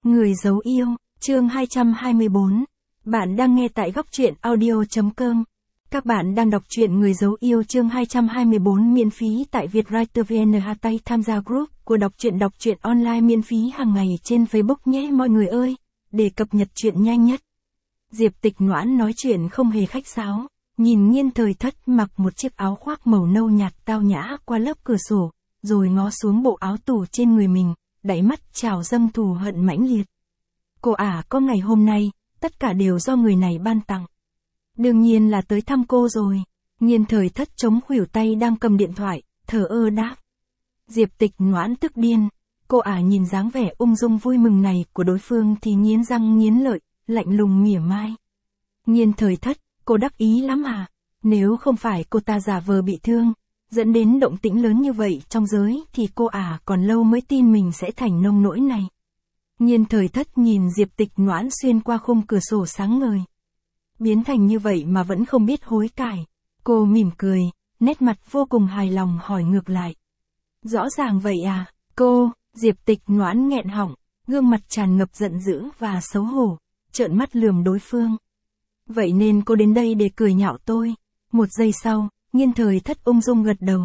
Người giấu yêu, chương 224. Bạn đang nghe tại góc truyện audio.com. Các bạn đang đọc truyện Người giấu yêu chương 224 miễn phí tại Vietwriter VN. Tay tham gia group của đọc truyện online miễn phí hàng ngày trên Facebook nhé mọi người ơi, để cập nhật truyện nhanh nhất. Diệp Tịch Noãn nói chuyện không hề khách sáo, nhìn Nghiên Thời Thất mặc một chiếc áo khoác màu nâu nhạt tao nhã qua lớp cửa sổ, rồi ngó xuống bộ áo tù trên người mình, đáy mắt trào dâng thù hận mãnh liệt. Cô có ngày hôm nay, tất cả đều do người này ban tặng. Đương nhiên là tới thăm cô rồi. Nghiên Thời Thất chống khuỷu tay đang cầm điện thoại, thờ ơ đáp. Diệp Tịch Noãn tức điên, cô nhìn dáng vẻ ung dung vui mừng này của đối phương thì nghiến răng nghiến lợi, lạnh lùng mỉa mai. Nghiên Thời Thất, cô đắc ý lắm à? Nếu không phải cô ta giả vờ bị thương, dẫn đến động tĩnh lớn như vậy trong giới thì cô còn lâu mới tin mình sẽ thành nông nỗi này. Nghiên Thời Thất nhìn Diệp Tịch Noãn xuyên qua khung cửa sổ sáng ngời. Biến thành như vậy mà vẫn không biết hối cải. Cô mỉm cười, nét mặt vô cùng hài lòng hỏi ngược lại. Rõ ràng vậy à, cô? Diệp Tịch Noãn nghẹn họng, gương mặt tràn ngập giận dữ và xấu hổ, trợn mắt lườm đối phương. Vậy nên cô đến đây để cười nhạo tôi. Một giây sau, Nghiên Thời Thất ung dung gật đầu.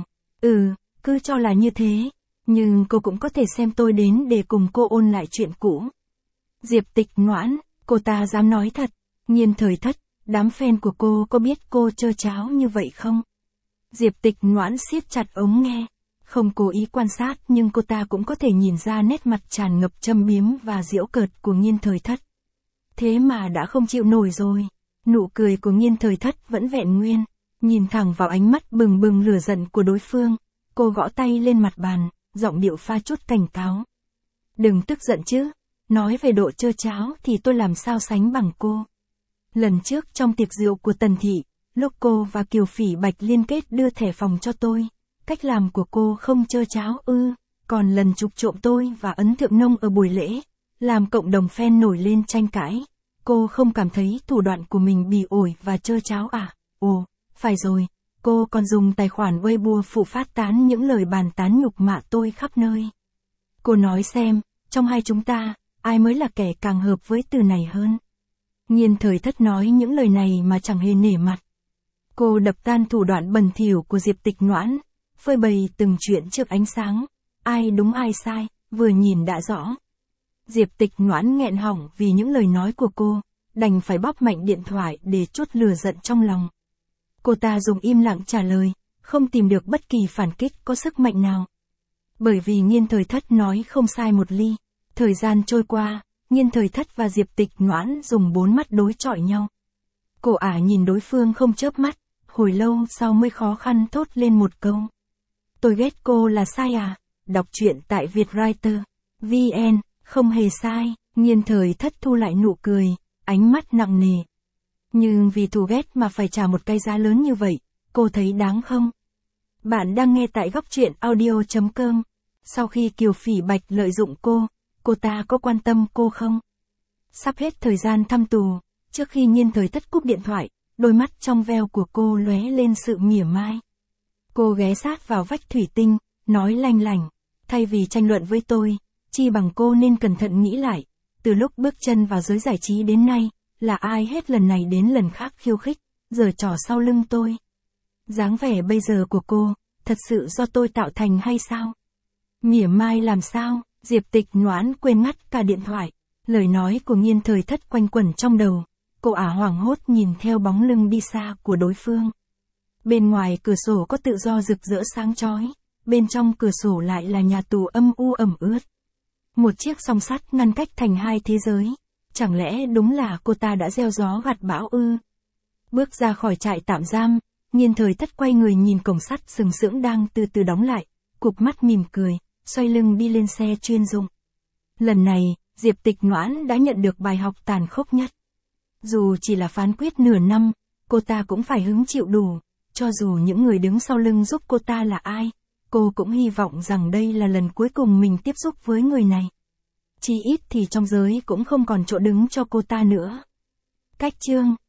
Cứ cho là như thế. Nhưng cô cũng có thể xem tôi đến để cùng cô ôn lại chuyện cũ. Diệp Tịch Noãn, cô ta dám nói thật. Nghiên Thời Thất, đám fan của cô có biết cô trơ tráo như vậy không? Diệp Tịch Noãn siết chặt ống nghe. Không cố ý quan sát nhưng cô ta cũng có thể nhìn ra nét mặt tràn ngập châm biếm và giễu cợt của Nghiên Thời Thất. Thế mà đã không chịu nổi rồi. Nụ cười của Nghiên Thời Thất vẫn vẹn nguyên. Nhìn thẳng vào ánh mắt bừng bừng lửa giận của đối phương, cô gõ tay lên mặt bàn, giọng điệu pha chút cảnh cáo. Đừng tức giận chứ, nói về độ trơ tráo thì tôi làm sao sánh bằng cô. Lần trước trong tiệc rượu của Tần Thị, lúc cô và Kiều Phỉ Bạch liên kết đưa thẻ phòng cho tôi, cách làm của cô không trơ tráo còn lần chụp trộm tôi và Ấn Thượng Nông ở buổi lễ, làm cộng đồng fan nổi lên tranh cãi, cô không cảm thấy thủ đoạn của mình bỉ ổi và trơ tráo à? Ồ, phải rồi, cô còn dùng tài khoản Weibo phụ phát tán những lời bàn tán nhục mạ tôi khắp nơi. Cô nói xem, trong hai chúng ta, ai mới là kẻ càng hợp với từ này hơn? Nghiên Thời Thất nói những lời này mà chẳng hề nể mặt. Cô đập tan thủ đoạn bẩn thỉu của Diệp Tịch Noãn, phơi bày từng chuyện trước ánh sáng, ai đúng ai sai, vừa nhìn đã rõ. Diệp Tịch Noãn nghẹn họng vì những lời nói của cô, đành phải bóp mạnh điện thoại để trút lửa giận trong lòng. Cô ta dùng im lặng trả lời, không tìm được bất kỳ phản kích có sức mạnh nào. Bởi vì Nghiên Thời Thất nói không sai một ly. Thời gian trôi qua, Nghiên Thời Thất và Diệp Tịch Noãn dùng bốn mắt đối chọi nhau. Cô nhìn đối phương không chớp mắt, hồi lâu sau mới khó khăn thốt lên một câu. Tôi ghét cô là sai à? Đọc truyện tại Vietwriter VN, không hề sai. Nghiên Thời Thất thu lại nụ cười, ánh mắt nặng nề. Nhưng vì thù ghét mà phải trả một cái giá lớn như vậy, cô thấy đáng không? Bạn đang nghe tại góc truyện audio.com. Sau khi Kiều Phỉ Bạch lợi dụng cô ta có quan tâm cô không? Sắp hết thời gian thăm tù, trước khi Nghiên Thời Thất cúp điện thoại, đôi mắt trong veo của cô lóe lên sự mỉa mai. Cô ghé sát vào vách thủy tinh, nói lanh lảnh, thay vì tranh luận với tôi, chi bằng cô nên cẩn thận nghĩ lại, từ lúc bước chân vào giới giải trí đến nay, là ai hết lần này đến lần khác khiêu khích, giở trò sau lưng tôi. Dáng vẻ bây giờ của cô, thật sự do tôi tạo thành hay sao? Mỉa mai làm sao? Diệp Tịch Noãn quên ngắt cả điện thoại, lời nói của Nghiên Thời Thất quanh quẩn trong đầu, cô hoảng hốt nhìn theo bóng lưng đi xa của đối phương. Bên ngoài cửa sổ có tự do rực rỡ sáng chói, bên trong cửa sổ lại là nhà tù âm u ẩm ướt. Một chiếc song sắt ngăn cách thành hai thế giới, chẳng lẽ đúng là cô ta đã gieo gió gặt bão ư? Bước ra khỏi trại tạm giam, Nghiên Thời Thất quay người nhìn cổng sắt sừng sững đang từ từ đóng lại, cụp mắt mỉm cười, xoay lưng đi lên xe chuyên dụng. Lần này, Diệp Tịch Noãn đã nhận được bài học tàn khốc nhất. Dù chỉ là phán quyết nửa năm, cô ta cũng phải hứng chịu đủ, cho dù những người đứng sau lưng giúp cô ta là ai, cô cũng hy vọng rằng đây là lần cuối cùng mình tiếp xúc với người này. Chí ít thì trong giới cũng không còn chỗ đứng cho cô ta nữa. Cách chương